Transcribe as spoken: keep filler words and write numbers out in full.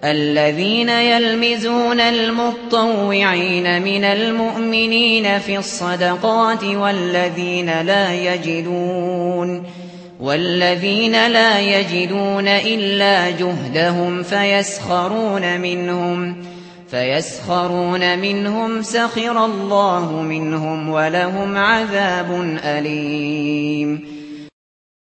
الذين يلمزون المطوعين من المؤمنين في الصدقات والذين لا يجدون والذين لا يجدون إلا جهدهم فيسخرون منهم فيسخرون منهم سخر الله منهم ولهم عذاب أليم